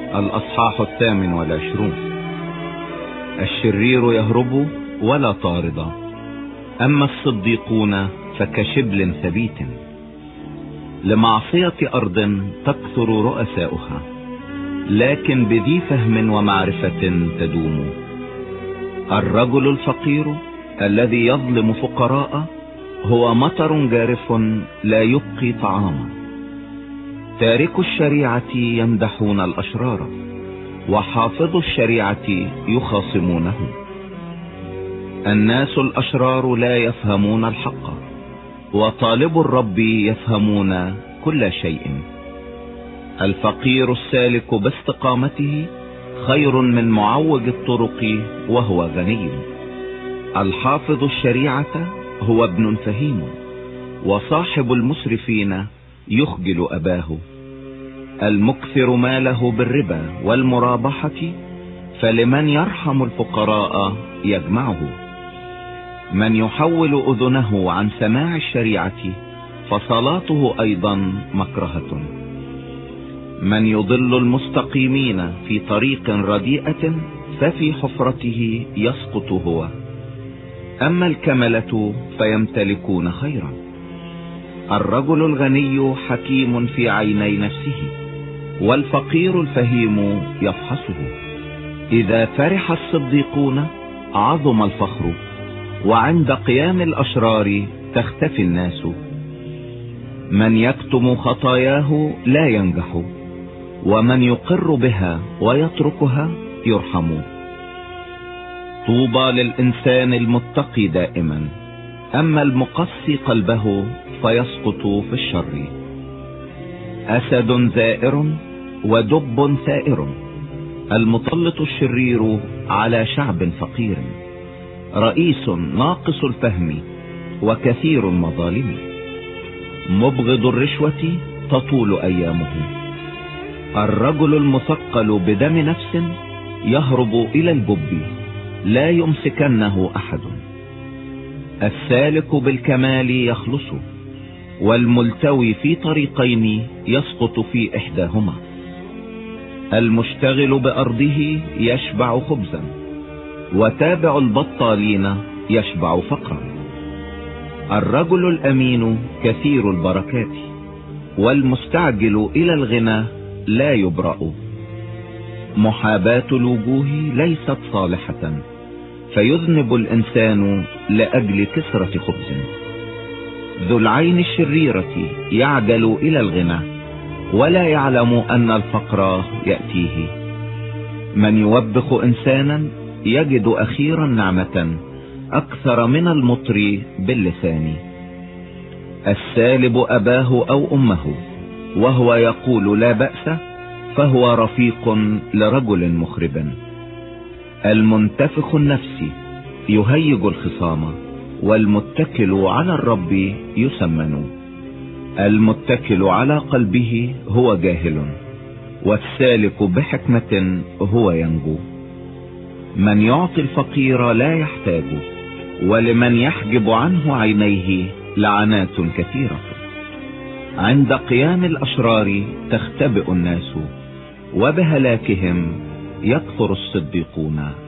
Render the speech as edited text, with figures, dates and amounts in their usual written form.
الأصحاح 28. الشرير يهرب ولا طارد، أما الصديقون فكشبل ثبيت. لمعصية أرض تكثر رؤساؤها، لكن بذي فهم ومعرفة تدوم. الرجل الفقير الذي يظلم فقراء هو مطر جارف لا يبقي طعاما. تارك الشريعة يمدحون الأشرار، وحافظ الشريعة يخاصمونه. الناس الأشرار لا يفهمون الحق، وطالب الرب يفهمون كل شيء. الفقير السالك باستقامته خير من معوج الطرق وهو غني. الحافظ الشريعة هو ابن فهيم، وصاحب المسرفين يخجل أباه. المكثر ماله بالربا والمرابحة، فلمن يرحم الفقراء يجمعه. من يحول أذنه عن سماع الشريعة فصلاته أيضا مكرهة. من يضل المستقيمين في طريق رديئة ففي حفرته يسقط هو. أما الكملة فيمتلكون خيرا. الرجل الغني حكيم في عيني نفسه، والفقير الفهيم يفحصه. إذا فرح الصديقون عظم الفخر، وعند قيام الأشرار تختفي الناس. من يكتم خطاياه لا ينجح، ومن يقر بها ويتركها يرحم. طوبى للإنسان المتقي دائما، أما المقسي قلبه فيسقط في الشر. أسد زائر ودب ثائر، المتسلط الشرير على شعب فقير. رئيس ناقص الفهم وكثير المظالم، مبغض الرشوة تطول أيامه. الرجل المثقل بدم نفس يهرب إلى الجب، لا يمسكنه أحد. السالك بالكمال يخلص، والملتوي في طريقين يسقط في إحداهما. المشتغل بأرضه يشبع خبزا، وتابع البطالين يشبع فقرا. الرجل الأمين كثير البركات، والمستعجل إلى الغنى لا يبرأ. محاباة الوجوه ليست صالحة، فيذنب الإنسان لأجل كسرة خبز. ذو العين الشريرة يعجل إلى الغنى، ولا يعلم أن الفقر يأتيه. من يوبخ إنسانا يجد أخيرا نعمة أكثر من المطر باللسان. السالب أباه أو أمه وهو يقول لا بأس، فهو رفيق لرجل مخرب. المنتفخ النفس يهيج الخصام، والمتكل على الرب يسمن. المتكل على قلبه هو جاهل، والسالك بحكمة هو ينجو. من يعطي الفقير لا يحتاج، ولمن يحجب عنه عينيه لعنات كثيرة. عند قيام الأشرار تختبئ الناس، وبهلاكهم يكثر الصديقون.